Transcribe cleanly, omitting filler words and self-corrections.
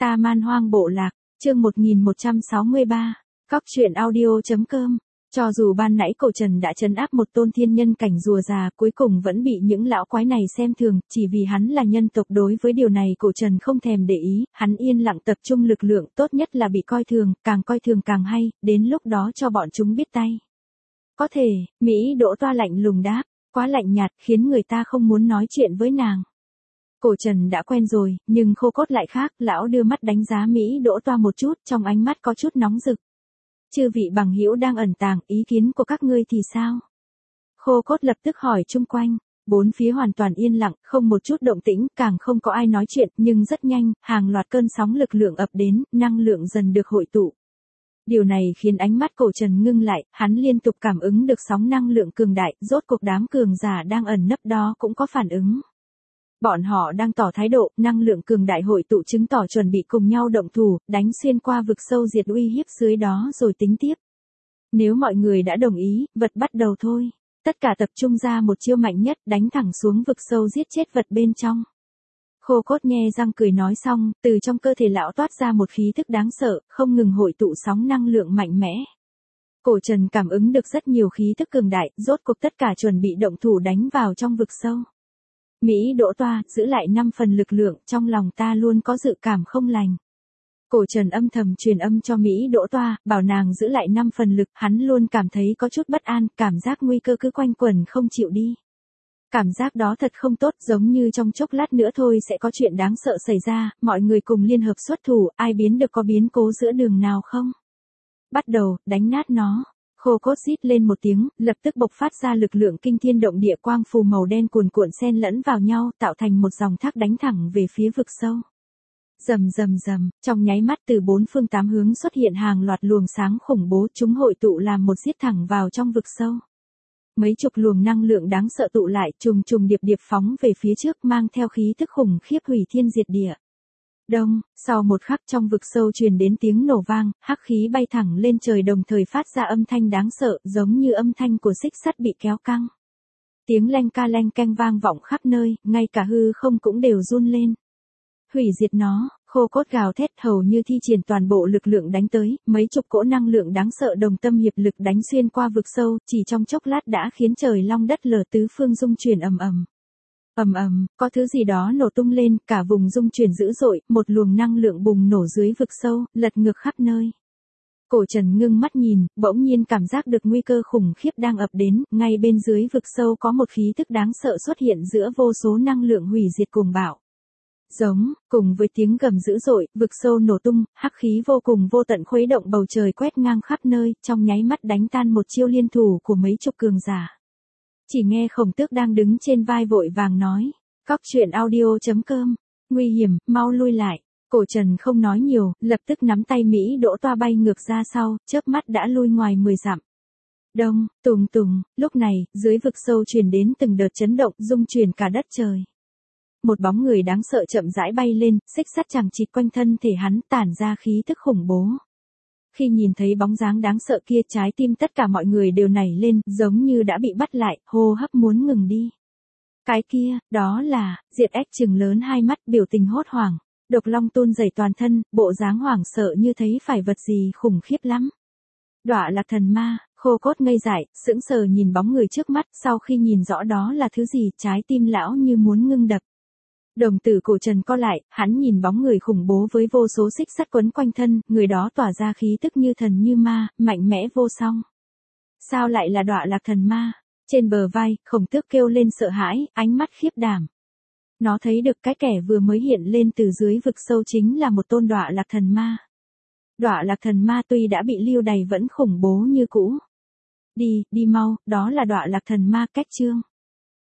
Ta Man Hoang Bộ Lạc, chương 1163, Cóc truyện audio.com. Cho dù ban nãy cổ Trần đã trấn áp một tôn thiên nhân cảnh rùa già, cuối cùng vẫn bị những lão quái này xem thường, chỉ vì hắn là nhân tộc. Đối với điều này cổ Trần không thèm để ý, hắn yên lặng tập trung lực lượng, tốt nhất là bị coi thường càng hay, đến lúc đó cho bọn chúng biết tay. Có thể, Mỹ Đỗ Toa lạnh lùng đáp, quá lạnh nhạt, khiến người ta không muốn nói chuyện với nàng. Cổ Trần đã quen rồi, nhưng Khô Cốt lại khác, lão đưa mắt đánh giá Mỹ Đỗ Toa một chút, trong ánh mắt có chút nóng rực. Chư vị bằng hữu đang ẩn tàng, ý kiến của các ngươi thì sao? Khô Cốt lập tức hỏi chung quanh, bốn phía hoàn toàn yên lặng, không một chút động tĩnh, càng không có ai nói chuyện, nhưng rất nhanh, hàng loạt cơn sóng lực lượng ập đến, năng lượng dần được hội tụ. Điều này khiến ánh mắt cổ Trần ngưng lại, hắn liên tục cảm ứng được sóng năng lượng cường đại, rốt cuộc đám cường giả đang ẩn nấp đó cũng có phản ứng. Bọn họ đang tỏ thái độ, năng lượng cường đại hội tụ chứng tỏ chuẩn bị cùng nhau động thủ, đánh xuyên qua vực sâu diệt uy hiếp dưới đó rồi tính tiếp. Nếu mọi người đã đồng ý, vật bắt đầu thôi. Tất cả tập trung ra một chiêu mạnh nhất, đánh thẳng xuống vực sâu giết chết vật bên trong. Khô Cốt nhe răng cười nói xong, từ trong cơ thể lão toát ra một khí thức đáng sợ, không ngừng hội tụ sóng năng lượng mạnh mẽ. Cổ Trần cảm ứng được rất nhiều khí thức cường đại, rốt cuộc tất cả chuẩn bị động thủ đánh vào trong vực sâu. Mỹ Đỗ Toa, giữ lại 5 phần lực lượng, trong lòng ta luôn có dự cảm không lành. Cổ Trần âm thầm truyền âm cho Mỹ Đỗ Toa, bảo nàng giữ lại 5 phần lực, hắn luôn cảm thấy có chút bất an, cảm giác nguy cơ cứ quanh quẩn không chịu đi. Cảm giác đó thật không tốt, giống như trong chốc lát nữa thôi sẽ có chuyện đáng sợ xảy ra, mọi người cùng liên hợp xuất thủ, ai biến được có biến cố giữa đường nào không? Bắt đầu, đánh nát nó. Khô Cốt rít lên một tiếng, lập tức bộc phát ra lực lượng kinh thiên động địa, quang phù màu đen cuồn cuộn xen lẫn vào nhau, tạo thành một dòng thác đánh thẳng về phía vực sâu. Rầm rầm rầm, trong nháy mắt từ 4 phương 8 hướng xuất hiện hàng loạt luồng sáng khủng bố, chúng hội tụ làm một giết thẳng vào trong vực sâu. Mấy chục luồng năng lượng đáng sợ tụ lại, trùng trùng điệp điệp phóng về phía trước, mang theo khí tức khủng khiếp hủy thiên diệt địa. Đông, sau một khắc trong vực sâu truyền đến tiếng nổ vang, hắc khí bay thẳng lên trời, đồng thời phát ra âm thanh đáng sợ, giống như âm thanh của xích sắt bị kéo căng. Tiếng leng canh vang vọng khắp nơi, ngay cả hư không cũng đều run lên. Hủy diệt nó. Khô Cốt gào thét, hầu như thi triển toàn bộ lực lượng đánh tới, mấy chục cỗ năng lượng đáng sợ đồng tâm hiệp lực đánh xuyên qua vực sâu, chỉ trong chốc lát đã khiến trời long đất lở, tứ phương rung chuyển ầm ầm. Ầm ầm, có thứ gì đó nổ tung lên, cả vùng rung chuyển dữ dội, một luồng năng lượng bùng nổ dưới vực sâu, lật ngược khắp nơi. Cổ Trần ngưng mắt nhìn, bỗng nhiên cảm giác được nguy cơ khủng khiếp đang ập đến, ngay bên dưới vực sâu có một khí tức đáng sợ xuất hiện giữa vô số năng lượng hủy diệt cuồng bạo. Giống, cùng với tiếng gầm dữ dội, vực sâu nổ tung, hắc khí vô cùng vô tận khuấy động bầu trời, quét ngang khắp nơi, trong nháy mắt đánh tan một chiêu liên thủ của mấy chục cường giả. Chỉ nghe Khổng Tước đang đứng trên vai vội vàng nói, Cóc truyện audio.com, nguy hiểm, mau lui lại. Cổ Trần không nói nhiều, lập tức nắm tay Mỹ Đỗ Toa bay ngược ra sau, chớp mắt đã lui ngoài 10 dặm. Đông, tùng tùng, lúc này, dưới vực sâu truyền đến từng đợt chấn động, rung chuyển cả đất trời. Một bóng người đáng sợ chậm rãi bay lên, xích sắt chằng chịt quanh thân thể hắn, tản ra khí tức khủng bố. Khi nhìn thấy bóng dáng đáng sợ kia, trái tim tất cả mọi người đều nảy lên, giống như đã bị bắt lại, hô hấp muốn ngừng đi. Cái kia, đó là, Diệt Ếch trừng lớn hai mắt, biểu tình hốt hoảng. Độc Long tuôn dày toàn thân, bộ dáng hoảng sợ như thấy phải vật gì khủng khiếp lắm. Đọa Lạc Thần Ma. Khô Cốt ngây dại, sững sờ nhìn bóng người trước mắt, sau khi nhìn rõ đó là thứ gì, trái tim lão như muốn ngưng đập. Đồng tử cổ Trần co lại, hắn nhìn bóng người khủng bố với vô số xích sắt quấn quanh thân, người đó tỏa ra khí tức như thần như ma, mạnh mẽ vô song. Sao lại là Đọa Lạc Thần Ma? Trên bờ vai, Khổng Tước kêu lên sợ hãi, ánh mắt khiếp đảm. Nó thấy được cái kẻ vừa mới hiện lên từ dưới vực sâu chính là một tôn Đọa Lạc Thần Ma. Đọa Lạc Thần Ma tuy đã bị lưu đày vẫn khủng bố như cũ. Đi mau, đó là Đọa Lạc Thần Ma, cách chương.